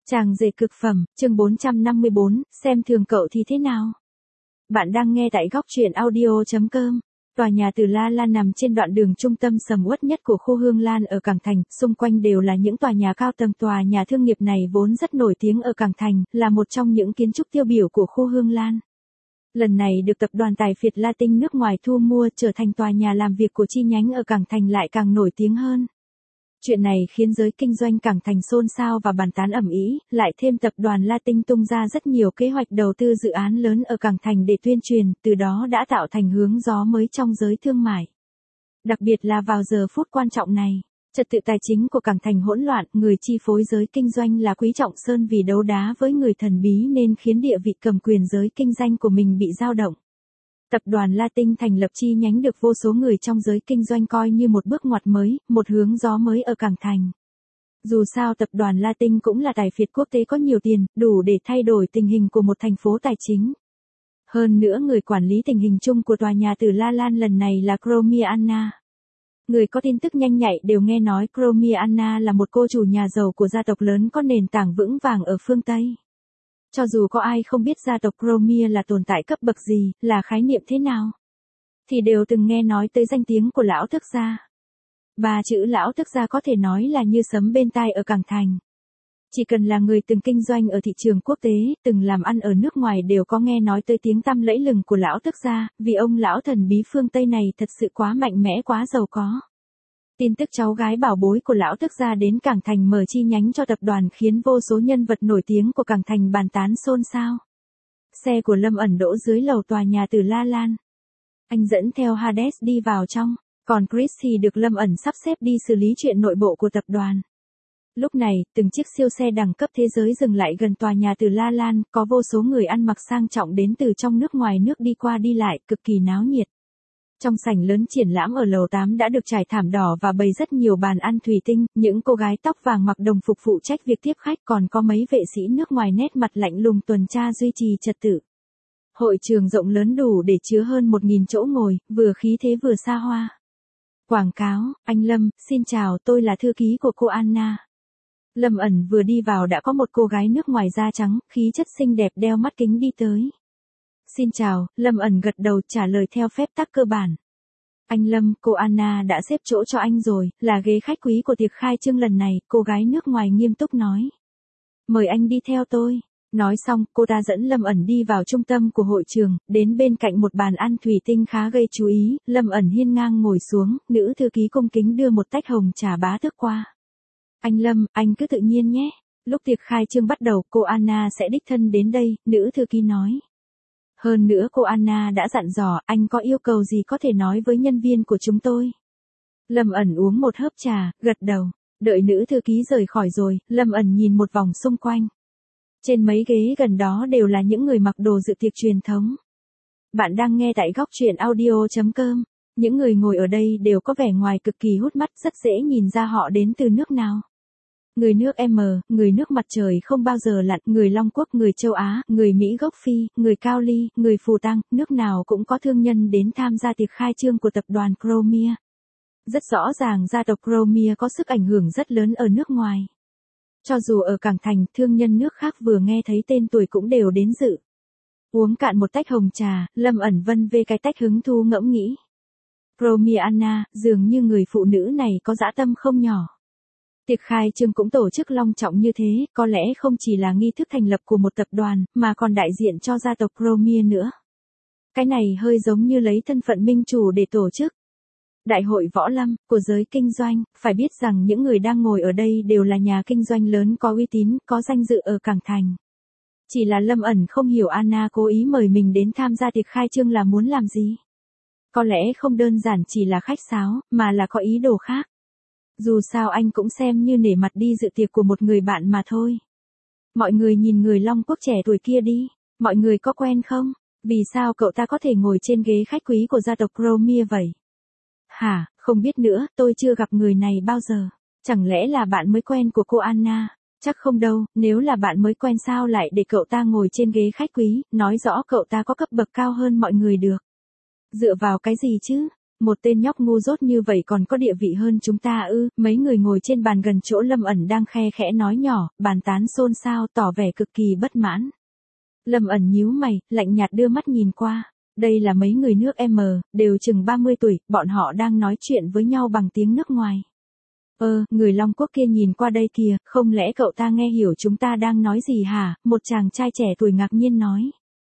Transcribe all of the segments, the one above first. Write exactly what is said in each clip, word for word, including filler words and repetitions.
Chàng rể cực phẩm, chương bốn trăm năm mươi bốn, xem thường cậu thì thế nào? Bạn đang nghe tại góc truyện audio chấm com. Tòa nhà Từ La Lan nằm trên đoạn đường trung tâm sầm uất nhất của khu Hương Lan ở Cảng Thành, xung quanh đều là những tòa nhà cao tầng. Tòa nhà thương nghiệp này vốn rất nổi tiếng ở Cảng Thành, là một trong những kiến trúc tiêu biểu của khu Hương Lan. Lần này được tập đoàn tài phiệt Latin nước ngoài thu mua, trở thành tòa nhà làm việc của chi nhánh ở Cảng Thành lại càng nổi tiếng hơn. Chuyện này khiến giới kinh doanh Cảng Thành xôn xao và bàn tán ầm ĩ, lại thêm tập đoàn Latin tung ra rất nhiều kế hoạch đầu tư dự án lớn ở Cảng Thành để tuyên truyền, từ đó đã tạo thành hướng gió mới trong giới thương mại. Đặc biệt là vào giờ phút quan trọng này, trật tự tài chính của Cảng Thành hỗn loạn, người chi phối giới kinh doanh là Quý Trọng Sơn vì đấu đá với người thần bí nên khiến địa vị cầm quyền giới kinh doanh của mình bị dao động. Tập đoàn Latin thành lập chi nhánh được vô số người trong giới kinh doanh coi như một bước ngoặt mới, một hướng gió mới ở Cảng Thành. Dù sao tập đoàn Latin cũng là tài phiệt quốc tế có nhiều tiền, đủ để thay đổi tình hình của một thành phố tài chính. Hơn nữa người quản lý tình hình chung của tòa nhà Từ La Lan lần này là Cromie Anna. Người có tin tức nhanh nhạy đều nghe nói Cromie Anna là một cô chủ nhà giàu của gia tộc lớn có nền tảng vững vàng ở phương Tây. Cho dù có ai không biết gia tộc Cromie là tồn tại cấp bậc gì, là khái niệm thế nào, thì đều từng nghe nói tới danh tiếng của lão thức gia. Ba chữ lão thức gia có thể nói là như sấm bên tai ở Cảng Thành. Chỉ cần là người từng kinh doanh ở thị trường quốc tế, từng làm ăn ở nước ngoài đều có nghe nói tới tiếng tăm lẫy lừng của lão thức gia, vì ông lão thần bí phương Tây này thật sự quá mạnh mẽ, quá giàu có. Tin tức cháu gái bảo bối của lão thức gia đến Cảng Thành mở chi nhánh cho tập đoàn khiến vô số nhân vật nổi tiếng của Cảng Thành bàn tán xôn xao. Xe của Lâm ẩn đỗ dưới lầu tòa nhà Từ La Lan. Anh dẫn theo Hades đi vào trong, còn Chris thì được Lâm ẩn sắp xếp đi xử lý chuyện nội bộ của tập đoàn. Lúc này, từng chiếc siêu xe đẳng cấp thế giới dừng lại gần tòa nhà Từ La Lan, có vô số người ăn mặc sang trọng đến từ trong nước ngoài nước đi qua đi lại, cực kỳ náo nhiệt. Trong sảnh lớn triển lãm ở lầu tám đã được trải thảm đỏ và bày rất nhiều bàn ăn thủy tinh, những cô gái tóc vàng mặc đồng phục phụ trách việc tiếp khách, còn có mấy vệ sĩ nước ngoài nét mặt lạnh lùng tuần tra duy trì trật tự. Hội trường rộng lớn đủ để chứa hơn một nghìn chỗ ngồi, vừa khí thế vừa xa hoa. Quảng cáo, anh Lâm, xin chào, tôi là thư ký của cô Anna. Lâm ẩn vừa đi vào đã có một cô gái nước ngoài da trắng, khí chất xinh đẹp đeo mắt kính đi tới. Xin chào, Lâm ẩn gật đầu trả lời theo phép tắc cơ bản. Anh Lâm, cô Anna đã xếp chỗ cho anh rồi, là ghế khách quý của tiệc khai trương lần này, cô gái nước ngoài nghiêm túc nói. Mời anh đi theo tôi. Nói xong, cô ta dẫn Lâm ẩn đi vào trung tâm của hội trường, đến bên cạnh một bàn ăn thủy tinh khá gây chú ý, Lâm ẩn hiên ngang ngồi xuống, nữ thư ký cung kính đưa một tách hồng trà bá tước qua. Anh Lâm, anh cứ tự nhiên nhé. Lúc tiệc khai trương bắt đầu, cô Anna sẽ đích thân đến đây, nữ thư ký nói. Hơn nữa cô Anna đã dặn dò, anh có yêu cầu gì có thể nói với nhân viên của chúng tôi. Lâm ẩn uống một hớp trà, gật đầu. Đợi nữ thư ký rời khỏi rồi, Lâm ẩn nhìn một vòng xung quanh. Trên mấy ghế gần đó đều là những người mặc đồ dự tiệc truyền thống. Bạn đang nghe tại góc truyện audio chấm com. Những người ngồi ở đây đều có vẻ ngoài cực kỳ hút mắt, rất dễ nhìn ra họ đến từ nước nào. Người nước M, người nước mặt trời không bao giờ lặn, người Long Quốc, người châu Á, người Mỹ gốc Phi, người Cao Ly, người Phù Tang, nước nào cũng có thương nhân đến tham gia tiệc khai trương của tập đoàn Cromie. Rất rõ ràng gia tộc Cromie có sức ảnh hưởng rất lớn ở nước ngoài. Cho dù ở Cảng Thành, thương nhân nước khác vừa nghe thấy tên tuổi cũng đều đến dự. Uống cạn một tách hồng trà, Lâm ẩn vân về cái tách hứng thú ngẫm nghĩ. Cromie Anna, dường như người phụ nữ này có dã tâm không nhỏ. Tiệc khai trương cũng tổ chức long trọng như thế, có lẽ không chỉ là nghi thức thành lập của một tập đoàn, mà còn đại diện cho gia tộc Cromie nữa. Cái này hơi giống như lấy thân phận minh chủ để tổ chức đại hội võ lâm của giới kinh doanh, phải biết rằng những người đang ngồi ở đây đều là nhà kinh doanh lớn có uy tín, có danh dự ở Cảng Thành. Chỉ là Lâm ẩn không hiểu Anna cố ý mời mình đến tham gia tiệc khai trương là muốn làm gì. Có lẽ không đơn giản chỉ là khách sáo, mà là có ý đồ khác. Dù sao anh cũng xem như nể mặt đi dự tiệc của một người bạn mà thôi. Mọi người nhìn người Long Quốc trẻ tuổi kia đi, mọi người có quen không? Vì sao cậu ta có thể ngồi trên ghế khách quý của gia tộc Cromie vậy? Hả, không biết nữa, tôi chưa gặp người này bao giờ. Chẳng lẽ là bạn mới quen của cô Anna? Chắc không đâu, nếu là bạn mới quen sao lại để cậu ta ngồi trên ghế khách quý, nói rõ cậu ta có cấp bậc cao hơn mọi người được. Dựa vào cái gì chứ? Một tên nhóc ngu dốt như vậy còn có địa vị hơn chúng ta ư? Mấy người ngồi trên bàn gần chỗ Lâm ẩn đang khe khẽ nói nhỏ, bàn tán xôn xao tỏ vẻ cực kỳ bất mãn. Lâm ẩn nhíu mày, lạnh nhạt đưa mắt nhìn qua. Đây là mấy người nước M, đều chừng ba mươi tuổi, bọn họ đang nói chuyện với nhau bằng tiếng nước ngoài. Ơ, người Long Quốc kia nhìn qua đây kìa, không lẽ cậu ta nghe hiểu chúng ta đang nói gì hả? Một chàng trai trẻ tuổi ngạc nhiên nói.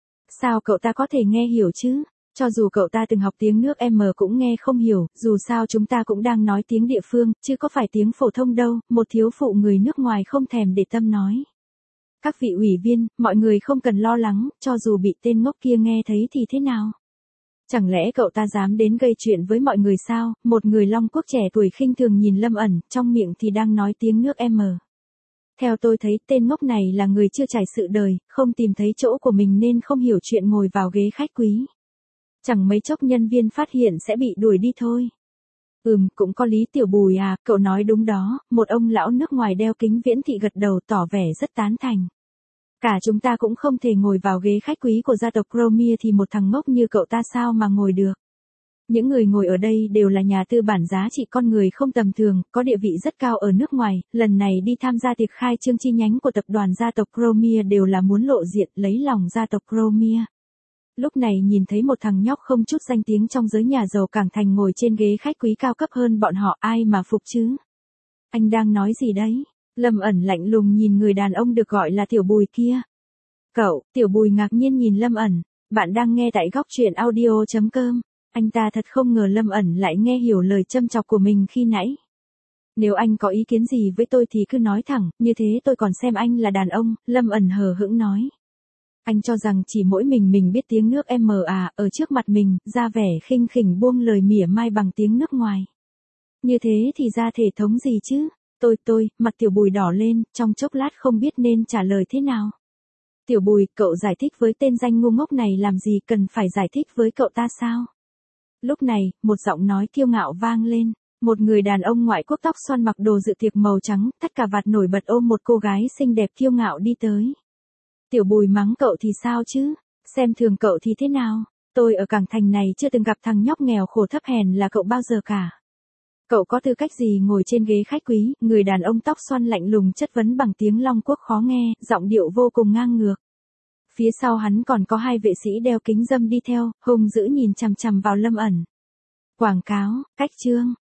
Sao cậu ta có thể nghe hiểu chứ? Cho dù cậu ta từng học tiếng nước M cũng nghe không hiểu, dù sao chúng ta cũng đang nói tiếng địa phương, chứ có phải tiếng phổ thông đâu, một thiếu phụ người nước ngoài không thèm để tâm nói. Các vị ủy viên, mọi người không cần lo lắng, cho dù bị tên ngốc kia nghe thấy thì thế nào? Chẳng lẽ cậu ta dám đến gây chuyện với mọi người sao? Một người Long Quốc trẻ tuổi khinh thường nhìn Lâm ẩn, trong miệng thì đang nói tiếng nước M. Theo tôi thấy tên ngốc này là người chưa trải sự đời, không tìm thấy chỗ của mình nên không hiểu chuyện ngồi vào ghế khách quý. Chẳng mấy chốc nhân viên phát hiện sẽ bị đuổi đi thôi. Ừm, cũng có lý Tiểu Bùi à, cậu nói đúng đó, một ông lão nước ngoài đeo kính viễn thị gật đầu tỏ vẻ rất tán thành. Cả chúng ta cũng không thể ngồi vào ghế khách quý của gia tộc Cromie thì một thằng ngốc như cậu ta sao mà ngồi được. Những người ngồi ở đây đều là nhà tư bản giá trị con người không tầm thường, có địa vị rất cao ở nước ngoài, lần này đi tham gia tiệc khai trương chi nhánh của tập đoàn gia tộc Cromie đều là muốn lộ diện lấy lòng gia tộc Cromie. Lúc này nhìn thấy một thằng nhóc không chút danh tiếng trong giới nhà giàu Cảng Thành ngồi trên ghế khách quý cao cấp hơn bọn họ, ai mà phục chứ? Anh đang nói gì đấy? Lâm ẩn lạnh lùng nhìn người đàn ông được gọi là Tiểu Bùi kia. Cậu, Tiểu Bùi ngạc nhiên nhìn Lâm ẩn, bạn đang nghe tại góc truyện audio chấm com. Anh ta thật không ngờ Lâm ẩn lại nghe hiểu lời châm chọc của mình khi nãy. Nếu anh có ý kiến gì với tôi thì cứ nói thẳng, như thế tôi còn xem anh là đàn ông, Lâm ẩn hờ hững nói. Anh cho rằng chỉ mỗi mình mình biết tiếng nước M à, ở trước mặt mình, ra vẻ khinh khỉnh buông lời mỉa mai bằng tiếng nước ngoài. Như thế thì ra thể thống gì chứ? Tôi tôi, mặt Tiểu Bùi đỏ lên, trong chốc lát không biết nên trả lời thế nào. Tiểu Bùi, cậu giải thích với tên danh ngu ngốc này làm gì, cần phải giải thích với cậu ta sao? Lúc này, một giọng nói kiêu ngạo vang lên. Một người đàn ông ngoại quốc tóc xoăn mặc đồ dự tiệc màu trắng, thắt cà vạt nổi bật ôm một cô gái xinh đẹp kiêu ngạo đi tới. Tiểu Bùi mắng cậu thì sao chứ? Xem thường cậu thì thế nào? Tôi ở Cảng Thành này chưa từng gặp thằng nhóc nghèo khổ thấp hèn là cậu bao giờ cả. Cậu có tư cách gì ngồi trên ghế khách quý? Người đàn ông tóc xoăn lạnh lùng chất vấn bằng tiếng Long Quốc khó nghe, giọng điệu vô cùng ngang ngược. Phía sau hắn còn có hai vệ sĩ đeo kính râm đi theo, hung dữ nhìn chằm chằm vào Lâm ẩn. Quảng cáo, cách chương.